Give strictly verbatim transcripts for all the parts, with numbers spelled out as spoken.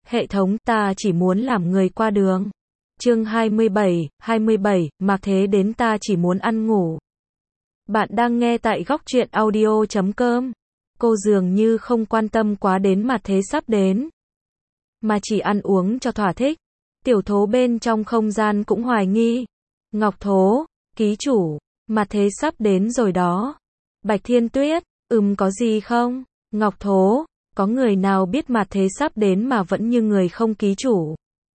Hệ thống, ta chỉ muốn làm người qua đường. Chương hai mươi bảy, hai mươi bảy, Mạc Thế đến ta chỉ muốn ăn ngủ. Bạn đang nghe tại góc truyện audio chấm com. Cô dường như không quan tâm quá đến Mạc Thế sắp đến, mà chỉ ăn uống cho thỏa thích. Tiểu Thố bên trong không gian cũng hoài nghi. Ngọc Thố, ký chủ, Mạc Thế sắp đến rồi đó. Bạch Thiên Tuyết, ừm có gì không? Ngọc Thố, có người nào biết Mạc Thế sắp đến mà vẫn như người không ký chủ?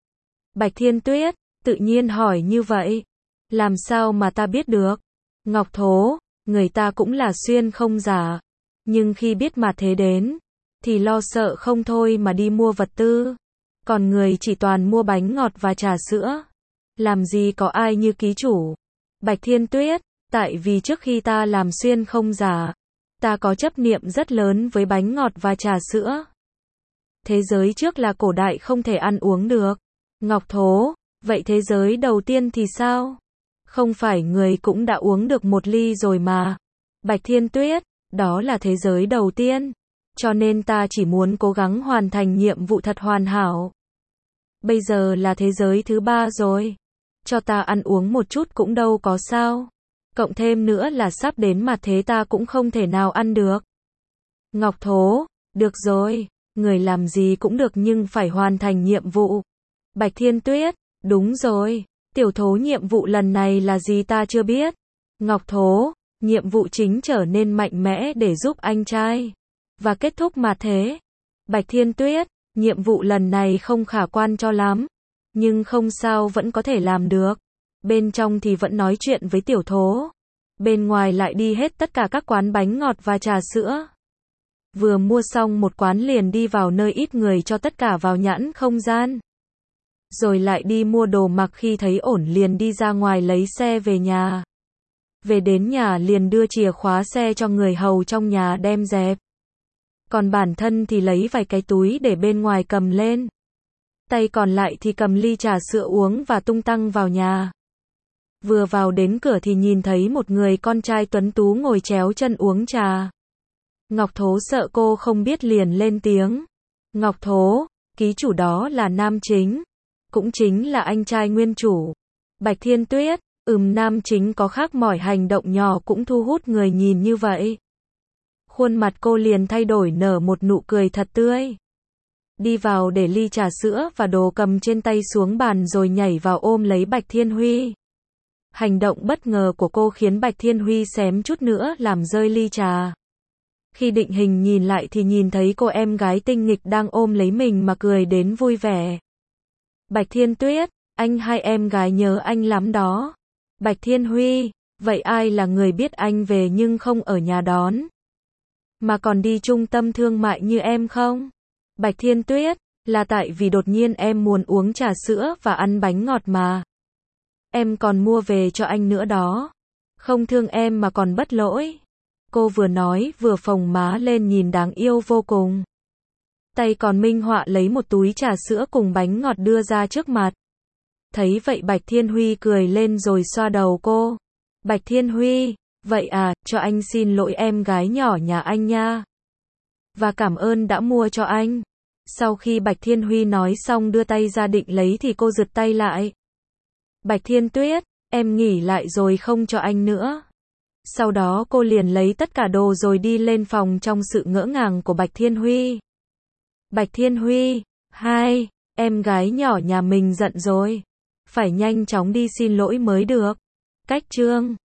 Bạch Thiên Tuyết, tự nhiên hỏi như vậy. Làm sao mà ta biết được? Ngọc Thố, người ta cũng là xuyên không giả. Nhưng khi biết Mạc Thế đến, thì lo sợ không thôi mà đi mua vật tư. Còn người chỉ toàn mua bánh ngọt và trà sữa. Làm gì có ai như ký chủ? Bạch Thiên Tuyết, tại vì trước khi ta làm xuyên không giả, ta có chấp niệm rất lớn với bánh ngọt và trà sữa. Thế giới trước là cổ đại không thể ăn uống được. Ngọc Thố, vậy thế giới đầu tiên thì sao? Không phải người cũng đã uống được một ly rồi mà. Bạch Thiên Tuyết, đó là thế giới đầu tiên. Cho nên ta chỉ muốn cố gắng hoàn thành nhiệm vụ thật hoàn hảo. Bây giờ là thế giới thứ ba rồi. Cho ta ăn uống một chút cũng đâu có sao. Cộng thêm nữa là sắp đến Mạc Thế ta cũng không thể nào ăn được. Ngọc Thố, được rồi, người làm gì cũng được nhưng phải hoàn thành nhiệm vụ. Bạch Thiên Tuyết, đúng rồi, Tiểu Thố nhiệm vụ lần này là gì ta chưa biết. Ngọc Thố, nhiệm vụ chính trở nên mạnh mẽ để giúp anh trai và kết thúc Mạc Thế. Bạch Thiên Tuyết, nhiệm vụ lần này không khả quan cho lắm, nhưng không sao vẫn có thể làm được. Bên trong thì vẫn nói chuyện với Tiểu Thố, bên ngoài lại đi hết tất cả các quán bánh ngọt và trà sữa. Vừa mua xong một quán liền đi vào nơi ít người cho tất cả vào nhãn không gian. Rồi lại đi mua đồ mặc, khi thấy ổn liền đi ra ngoài lấy xe về nhà. Về đến nhà liền đưa chìa khóa xe cho người hầu trong nhà đem dẹp. Còn bản thân thì lấy vài cái túi để bên ngoài cầm lên. Tay còn lại thì cầm ly trà sữa uống và tung tăng vào nhà. Vừa vào đến cửa thì nhìn thấy một người con trai tuấn tú ngồi chéo chân uống trà. Ngọc Thố sợ cô không biết liền lên tiếng. Ngọc Thố, ký chủ đó là Nam Chính. Cũng chính là anh trai nguyên chủ. Bạch Thiên Tuyết, ừm Nam Chính có khác mỏi hành động nhỏ cũng thu hút người nhìn như vậy. Khuôn mặt cô liền thay đổi nở một nụ cười thật tươi. Đi vào để ly trà sữa và đồ cầm trên tay xuống bàn rồi nhảy vào ôm lấy Bạch Thiên Huy. Hành động bất ngờ của cô khiến Bạch Thiên Huy xém chút nữa làm rơi ly trà. Khi định hình nhìn lại thì nhìn thấy cô em gái tinh nghịch đang ôm lấy mình mà cười đến vui vẻ. Bạch Thiên Tuyết, anh hai em gái nhớ anh lắm đó. Bạch Thiên Huy, vậy ai là người biết anh về nhưng không ở nhà đón, mà còn đi trung tâm thương mại như em không? Bạch Thiên Tuyết, là tại vì đột nhiên em muốn uống trà sữa và ăn bánh ngọt mà. Em còn mua về cho anh nữa đó. Không thương em mà còn bất lỗi. Cô vừa nói vừa phồng má lên nhìn đáng yêu vô cùng. Tay còn minh họa lấy một túi trà sữa cùng bánh ngọt đưa ra trước mặt. Thấy vậy Bạch Thiên Huy cười lên rồi xoa đầu cô. Bạch Thiên Huy, vậy à, cho anh xin lỗi em gái nhỏ nhà anh nha. Và cảm ơn đã mua cho anh. Sau khi Bạch Thiên Huy nói xong đưa tay ra định lấy thì cô giật tay lại. Bạch Thiên Tuyết, em nghỉ lại rồi không cho anh nữa. Sau đó cô liền lấy tất cả đồ rồi đi lên phòng trong sự ngỡ ngàng của Bạch Thiên Huy. Bạch Thiên Huy, hai, em gái nhỏ nhà mình giận rồi. Phải nhanh chóng đi xin lỗi mới được. Cách chương